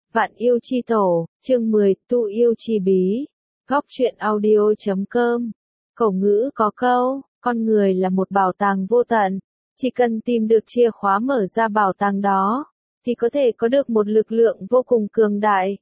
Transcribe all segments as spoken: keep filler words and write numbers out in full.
Vạn yêu chi tổ, chương mười, tu yêu chi bí. Góc truyện audio chấm com. Cổ ngữ có câu, con người là một bảo tàng vô tận. Chỉ cần tìm được chìa khóa mở ra bảo tàng đó, thì có thể có được một lực lượng vô cùng cường đại.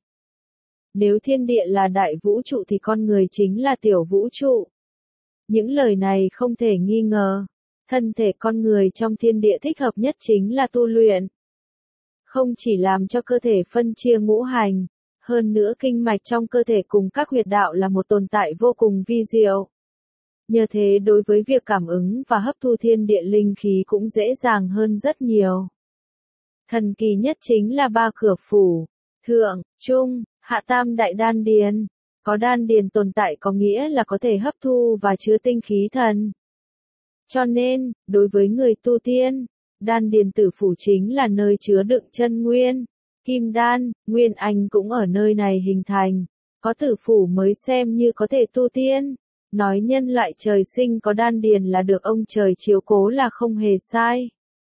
Nếu thiên địa là đại vũ trụ thì con người chính là tiểu vũ trụ. Những lời này không thể nghi ngờ. Thân thể con người trong thiên địa thích hợp nhất chính là tu luyện. Không chỉ làm cho cơ thể phân chia ngũ hành, hơn nữa kinh mạch trong cơ thể cùng các huyệt đạo là một tồn tại vô cùng vi diệu. Nhờ thế đối với việc cảm ứng và hấp thu thiên địa linh khí cũng dễ dàng hơn rất nhiều. Thần kỳ nhất chính là ba cửa phủ, thượng, trung, hạ tam đại đan điền. Có đan điền tồn tại có nghĩa là có thể hấp thu và chứa tinh khí thần. Cho nên, đối với người tu tiên, đan điền tử phủ chính là nơi chứa đựng chân nguyên, kim đan, nguyên anh cũng ở nơi này hình thành. Có tử phủ mới xem như có thể tu tiên. Nói nhân loại trời sinh có đan điền là được ông trời chiếu cố là không hề sai.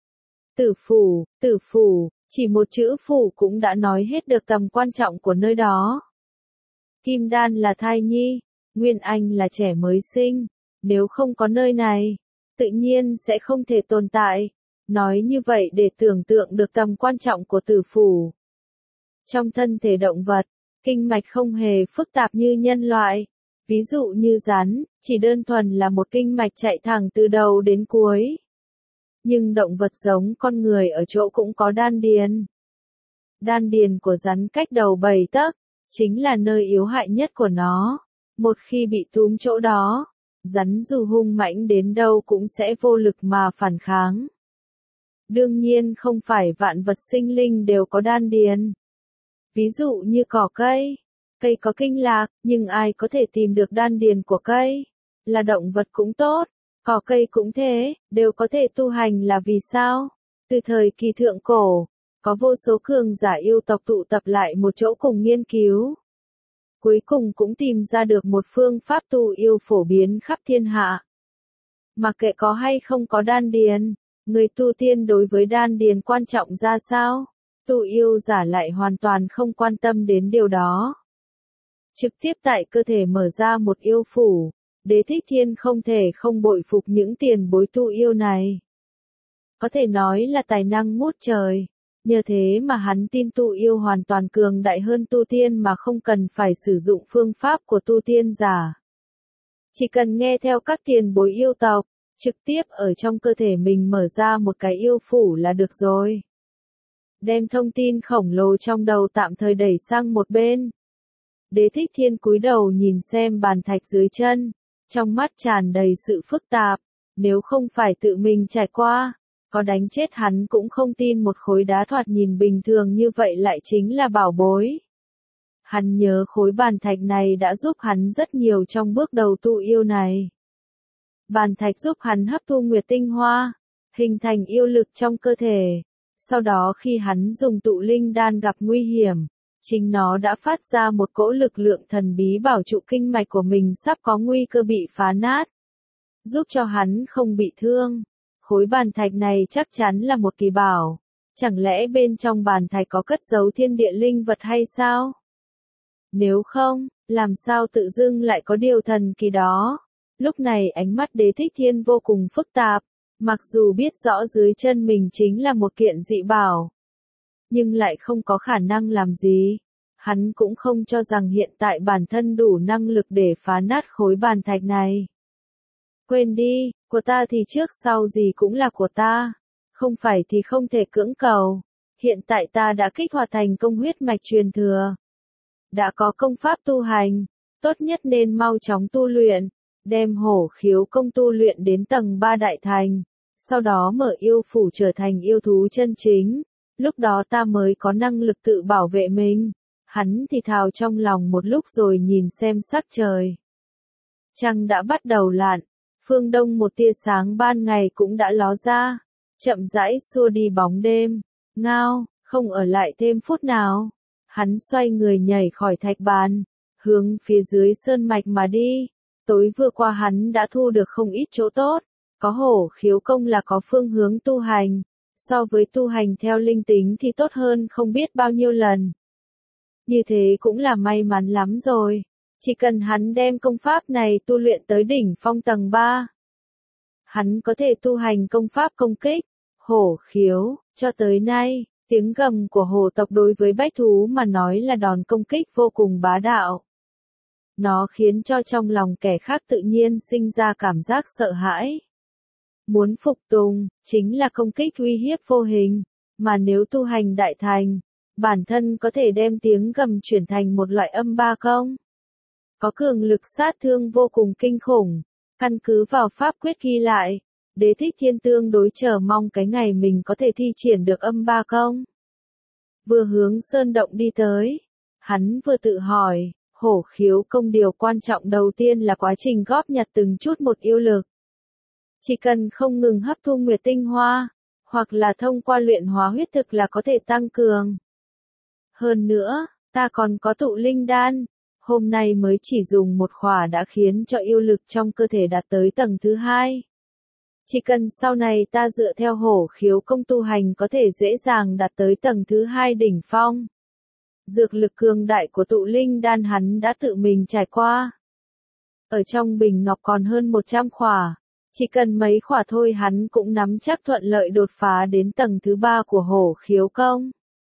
Tử phủ, tử phủ, chỉ một chữ phủ cũng đã nói hết được tầm quan trọng của nơi đó. Kim đan là thai nhi, nguyên anh là trẻ mới sinh. Nếu không có nơi này, tự nhiên sẽ không thể tồn tại. Nói như vậy để tưởng tượng được tầm quan trọng của tử phủ. Trong thân thể động vật, kinh mạch không hề phức tạp như nhân loại. Ví dụ như rắn, chỉ đơn thuần là một kinh mạch chạy thẳng từ đầu đến cuối. Nhưng động vật giống con người ở chỗ cũng có đan điền. Đan điền của rắn cách đầu bảy tấc, chính là nơi yếu hại nhất của nó. Một khi bị túm chỗ đó, rắn dù hung mãnh đến đâu cũng sẽ vô lực mà phản kháng. Đương nhiên không phải vạn vật sinh linh đều có đan điền. Ví dụ như cỏ cây, cây có kinh lạc, nhưng ai có thể tìm được đan điền của cây? Là động vật cũng tốt, cỏ cây cũng thế, đều có thể tu hành là vì sao? Từ thời kỳ thượng cổ, có vô số cường giả yêu tộc tụ tập lại một chỗ cùng nghiên cứu. Cuối cùng cũng tìm ra được một phương pháp tu yêu phổ biến khắp thiên hạ. Mặc kệ có hay không có đan điền, người tu tiên đối với đan điền quan trọng ra sao? Tu yêu giả lại hoàn toàn không quan tâm đến điều đó. Trực tiếp tại cơ thể mở ra một yêu phủ, Đế Thích Thiên không thể không bội phục những tiền bối tu yêu này. Có thể nói là tài năng ngút trời. Nhờ thế mà hắn tin tu yêu hoàn toàn cường đại hơn tu tiên mà không cần phải sử dụng phương pháp của tu tiên giả. Chỉ cần nghe theo các tiền bối yêu tộc, trực tiếp ở trong cơ thể mình mở ra một cái yêu phủ là được rồi. Đem thông tin khổng lồ trong đầu tạm thời đẩy sang một bên. Đế Thích Thiên cúi đầu nhìn xem bàn thạch dưới chân, trong mắt tràn đầy sự phức tạp. Nếu không phải tự mình trải qua, có đánh chết hắn cũng không tin một khối đá thoạt nhìn bình thường như vậy lại chính là bảo bối. Hắn nhớ khối bàn thạch này đã giúp hắn rất nhiều trong bước đầu tu yêu này. Bàn thạch giúp hắn hấp thu nguyệt tinh hoa, hình thành yêu lực trong cơ thể. Sau đó khi hắn dùng tụ linh đan gặp nguy hiểm, chính nó đã phát ra một cỗ lực lượng thần bí bảo trụ kinh mạch của mình sắp có nguy cơ bị phá nát, giúp cho hắn không bị thương. Khối bàn thạch này chắc chắn là một kỳ bảo. Chẳng lẽ bên trong bàn thạch có cất giấu thiên địa linh vật hay sao? Nếu không, làm sao tự dưng lại có điều thần kỳ đó? Lúc này ánh mắt Đế Thích Thiên vô cùng phức tạp. Mặc dù biết rõ dưới chân mình chính là một kiện dị bảo, nhưng lại không có khả năng làm gì. Hắn cũng không cho rằng hiện tại bản thân đủ năng lực để phá nát khối bàn thạch này. Quên đi, của ta thì trước sau gì cũng là của ta. Không phải thì không thể cưỡng cầu. Hiện tại ta đã kích hoạt thành công huyết mạch truyền thừa. Đã có công pháp tu hành, tốt nhất nên mau chóng tu luyện. Đem hổ khiếu công tu luyện đến tầng ba đại thành. Sau đó mở yêu phủ trở thành yêu thú chân chính. Lúc đó ta mới có năng lực tự bảo vệ mình. Hắn thì thào trong lòng một lúc rồi nhìn xem sắc trời. Trăng đã bắt đầu lặn. Phương đông một tia sáng ban ngày cũng đã ló ra. Chậm rãi xua đi bóng đêm. Ngao, không ở lại thêm phút nào. Hắn xoay người nhảy khỏi thạch bàn. Hướng phía dưới sơn mạch mà đi. Tối vừa qua hắn đã thu được không ít chỗ tốt. Có hổ khiếu công là có phương hướng tu hành. So với tu hành theo linh tính thì tốt hơn không biết bao nhiêu lần. Như thế cũng là may mắn lắm rồi. Chỉ cần hắn đem công pháp này tu luyện tới đỉnh phong tầng ba. Hắn có thể tu hành công pháp công kích, hổ khiếu, cho tới nay, tiếng gầm của hổ tộc đối với bách thú mà nói là đòn công kích vô cùng bá đạo. Nó khiến cho trong lòng kẻ khác tự nhiên sinh ra cảm giác sợ hãi. Muốn phục tùng, chính là công kích uy hiếp vô hình, mà nếu tu hành đại thành, bản thân có thể đem tiếng gầm chuyển thành một loại âm ba công. Có cường lực sát thương vô cùng kinh khủng, căn cứ vào pháp quyết ghi lại, Đế Thích Thiên tương đối chờ mong cái ngày mình có thể thi triển được âm ba công. Vừa hướng sơn động đi tới, hắn vừa tự hỏi, hổ khiếu công điều quan trọng đầu tiên là quá trình góp nhặt từng chút một yêu lực. Chỉ cần không ngừng hấp thu nguyệt tinh hoa, hoặc là thông qua luyện hóa huyết thực là có thể tăng cường. Hơn nữa, ta còn có tụ linh đan, hôm nay mới chỉ dùng một khỏa đã khiến cho yêu lực trong cơ thể đạt tới tầng thứ hai. Chỉ cần sau này ta dựa theo hổ khiếu công tu hành có thể dễ dàng đạt tới tầng thứ hai đỉnh phong. Dược lực cường đại của tụ linh đan hắn đã tự mình trải qua. Ở trong bình ngọc còn hơn một trăm khỏa, chỉ cần mấy khỏa thôi hắn cũng nắm chắc thuận lợi đột phá đến tầng thứ ba của hổ khiếu công.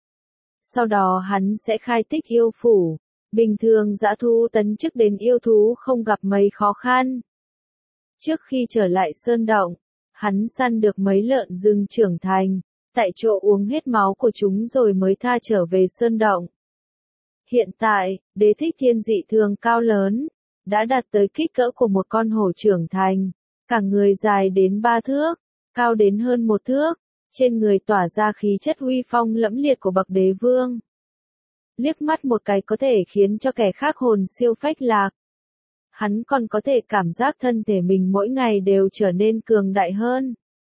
Sau đó hắn sẽ khai tích yêu phủ, bình thường dã thú tấn chức đến yêu thú không gặp mấy khó khăn. Trước khi trở lại sơn động, hắn săn được mấy lợn rừng trưởng thành, tại chỗ uống hết máu của chúng rồi mới tha trở về sơn động. Hiện tại, Đế Thích Thiên dị thường cao lớn, đã đạt tới kích cỡ của một con hổ trưởng thành, cả người dài đến ba thước, cao đến hơn một thước, trên người tỏa ra khí chất uy phong lẫm liệt của bậc đế vương. Liếc mắt một cái có thể khiến cho kẻ khác hồn siêu phách lạc. Hắn còn có thể cảm giác thân thể mình mỗi ngày đều trở nên cường đại hơn.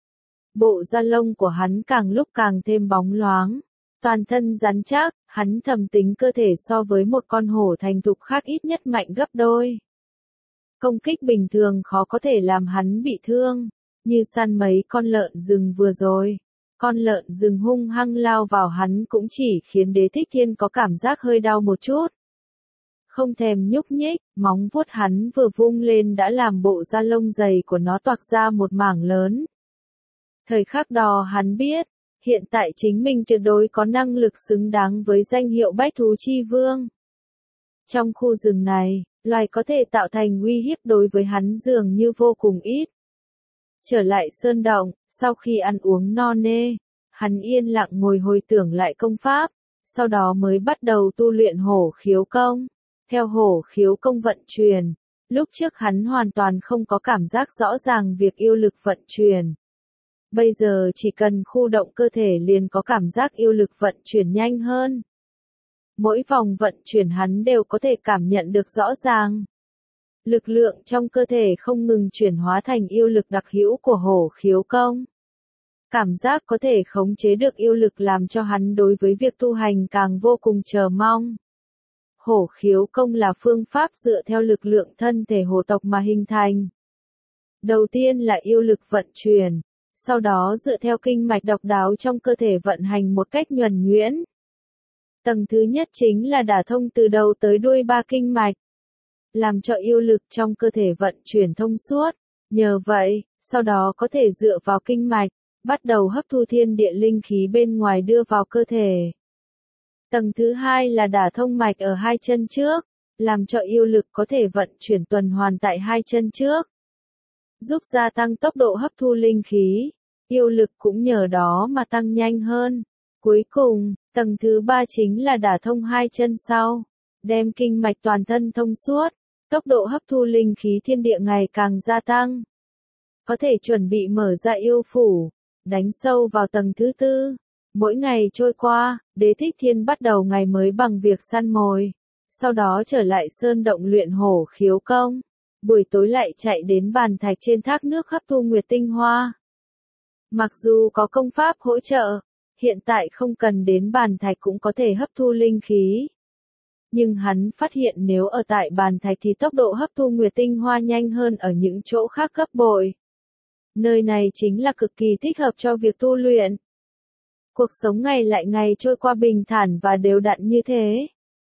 Bộ da lông của hắn càng lúc càng thêm bóng loáng, toàn thân rắn chắc, hắn thầm tính cơ thể so với một con hổ thành thục khác ít nhất mạnh gấp đôi. Công kích bình thường khó có thể làm hắn bị thương, như săn mấy con lợn rừng vừa rồi. Con lợn rừng hung hăng lao vào hắn cũng chỉ khiến Đế Thích Thiên có cảm giác hơi đau một chút. Không thèm nhúc nhích, móng vuốt hắn vừa vung lên đã làm bộ da lông dày của nó toạc ra một mảng lớn. Thời khắc đó hắn biết, hiện tại chính mình tuyệt đối có năng lực xứng đáng với danh hiệu bách thú chi vương. Trong khu rừng này, loài có thể tạo thành uy hiếp đối với hắn dường như vô cùng ít. Trở lại sơn động, sau khi ăn uống no nê, hắn yên lặng ngồi hồi tưởng lại công pháp, sau đó mới bắt đầu tu luyện hổ khiếu công. Theo hổ khiếu công vận chuyển, lúc trước hắn hoàn toàn không có cảm giác rõ ràng việc yêu lực vận chuyển. Bây giờ chỉ cần khu động cơ thể liền có cảm giác yêu lực vận chuyển nhanh hơn. Mỗi vòng vận chuyển hắn đều có thể cảm nhận được rõ ràng. Lực lượng trong cơ thể không ngừng chuyển hóa thành yêu lực đặc hữu của hổ khiếu công. Cảm giác có thể khống chế được yêu lực làm cho hắn đối với việc tu hành càng vô cùng chờ mong. Hổ khiếu công là phương pháp dựa theo lực lượng thân thể hổ tộc mà hình thành. Đầu tiên là yêu lực vận chuyển, sau đó dựa theo kinh mạch độc đáo trong cơ thể vận hành một cách nhuần nhuyễn. Tầng thứ nhất chính là đả thông từ đầu tới đuôi ba kinh mạch, làm cho yêu lực trong cơ thể vận chuyển thông suốt. Nhờ vậy, sau đó có thể dựa vào kinh mạch, bắt đầu hấp thu thiên địa linh khí bên ngoài đưa vào cơ thể. Tầng thứ hai là đả thông mạch ở hai chân trước, làm cho yêu lực có thể vận chuyển tuần hoàn tại hai chân trước, giúp gia tăng tốc độ hấp thu linh khí, yêu lực cũng nhờ đó mà tăng nhanh hơn. Cuối cùng, tầng thứ ba chính là đả thông hai chân sau, đem kinh mạch toàn thân thông suốt, tốc độ hấp thu linh khí thiên địa ngày càng gia tăng. Có thể chuẩn bị mở ra yêu phủ, đánh sâu vào tầng thứ tư. Mỗi ngày trôi qua, Đế Thích Thiên bắt đầu ngày mới bằng việc săn mồi, sau đó trở lại sơn động luyện hổ khiếu công, buổi tối lại chạy đến bàn thạch trên thác nước hấp thu nguyệt tinh hoa. Mặc dù có công pháp hỗ trợ, hiện tại không cần đến bàn thạch cũng có thể hấp thu linh khí. Nhưng hắn phát hiện nếu ở tại bàn thạch thì tốc độ hấp thu nguyệt tinh hoa nhanh hơn ở những chỗ khác gấp bội. Nơi này chính là cực kỳ thích hợp cho việc tu luyện. Cuộc sống ngày lại ngày trôi qua bình thản và đều đặn như thế.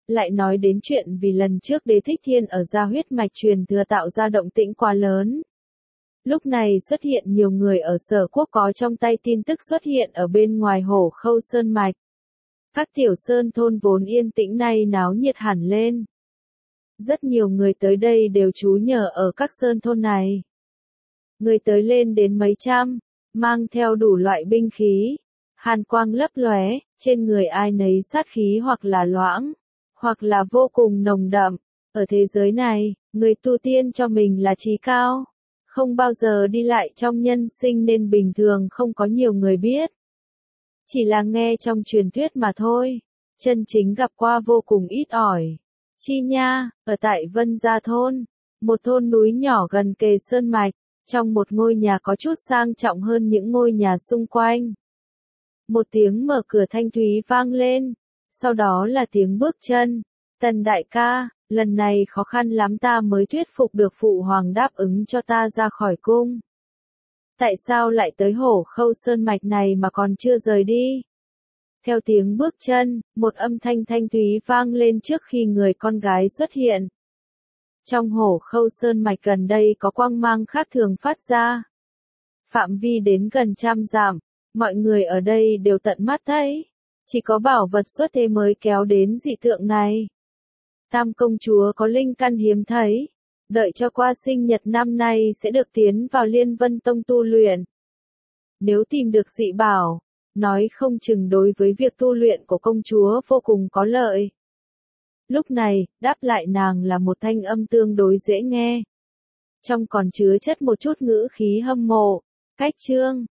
Lại nói đến chuyện vì lần trước Đế Thích Thiên ở gia huyết mạch truyền thừa tạo ra động tĩnh quá lớn. Lúc này xuất hiện nhiều người ở Sở Quốc có trong tay tin tức xuất hiện ở bên ngoài Hổ Khâu Sơn Mạch. Các tiểu sơn thôn vốn yên tĩnh nay náo nhiệt hẳn lên. Rất nhiều người tới đây đều trú nhờ ở các sơn thôn này. Người tới lên đến mấy trăm, mang theo đủ loại binh khí, hàn quang lấp lóe, trên người ai nấy sát khí hoặc là loãng, hoặc là vô cùng nồng đậm. Ở thế giới này, người tu tiên cho mình là trí cao, không bao giờ đi lại trong nhân sinh nên bình thường không có nhiều người biết. Chỉ là nghe trong truyền thuyết mà thôi, chân chính gặp qua vô cùng ít ỏi. Chi nha, ở tại Vân Gia Thôn, một thôn núi nhỏ gần kề sơn mạch, trong một ngôi nhà có chút sang trọng hơn những ngôi nhà xung quanh. Một tiếng mở cửa thanh thúy vang lên, sau đó là tiếng bước chân. Tần đại ca, lần này khó khăn lắm ta mới thuyết phục được phụ hoàng đáp ứng cho ta ra khỏi cung. Tại sao lại tới Hổ Khâu Sơn Mạch này mà còn chưa rời đi? Theo tiếng bước chân, một âm thanh thanh thúy vang lên trước khi người con gái xuất hiện. Trong Hổ Khâu Sơn Mạch gần đây có quang mang khác thường phát ra. Phạm vi đến gần trăm dặm, mọi người ở đây đều tận mắt thấy. Chỉ có bảo vật xuất thế mới kéo đến dị tượng này. Tam công chúa có linh căn hiếm thấy. Đợi cho qua sinh nhật năm nay sẽ được tiến vào Liên Vân Tông tu luyện. Nếu tìm được dị bảo, nói không chừng đối với việc tu luyện của công chúa vô cùng có lợi. Lúc này, đáp lại nàng là một thanh âm tương đối dễ nghe. Trong còn chứa chất một chút ngữ khí hâm mộ. Cách chương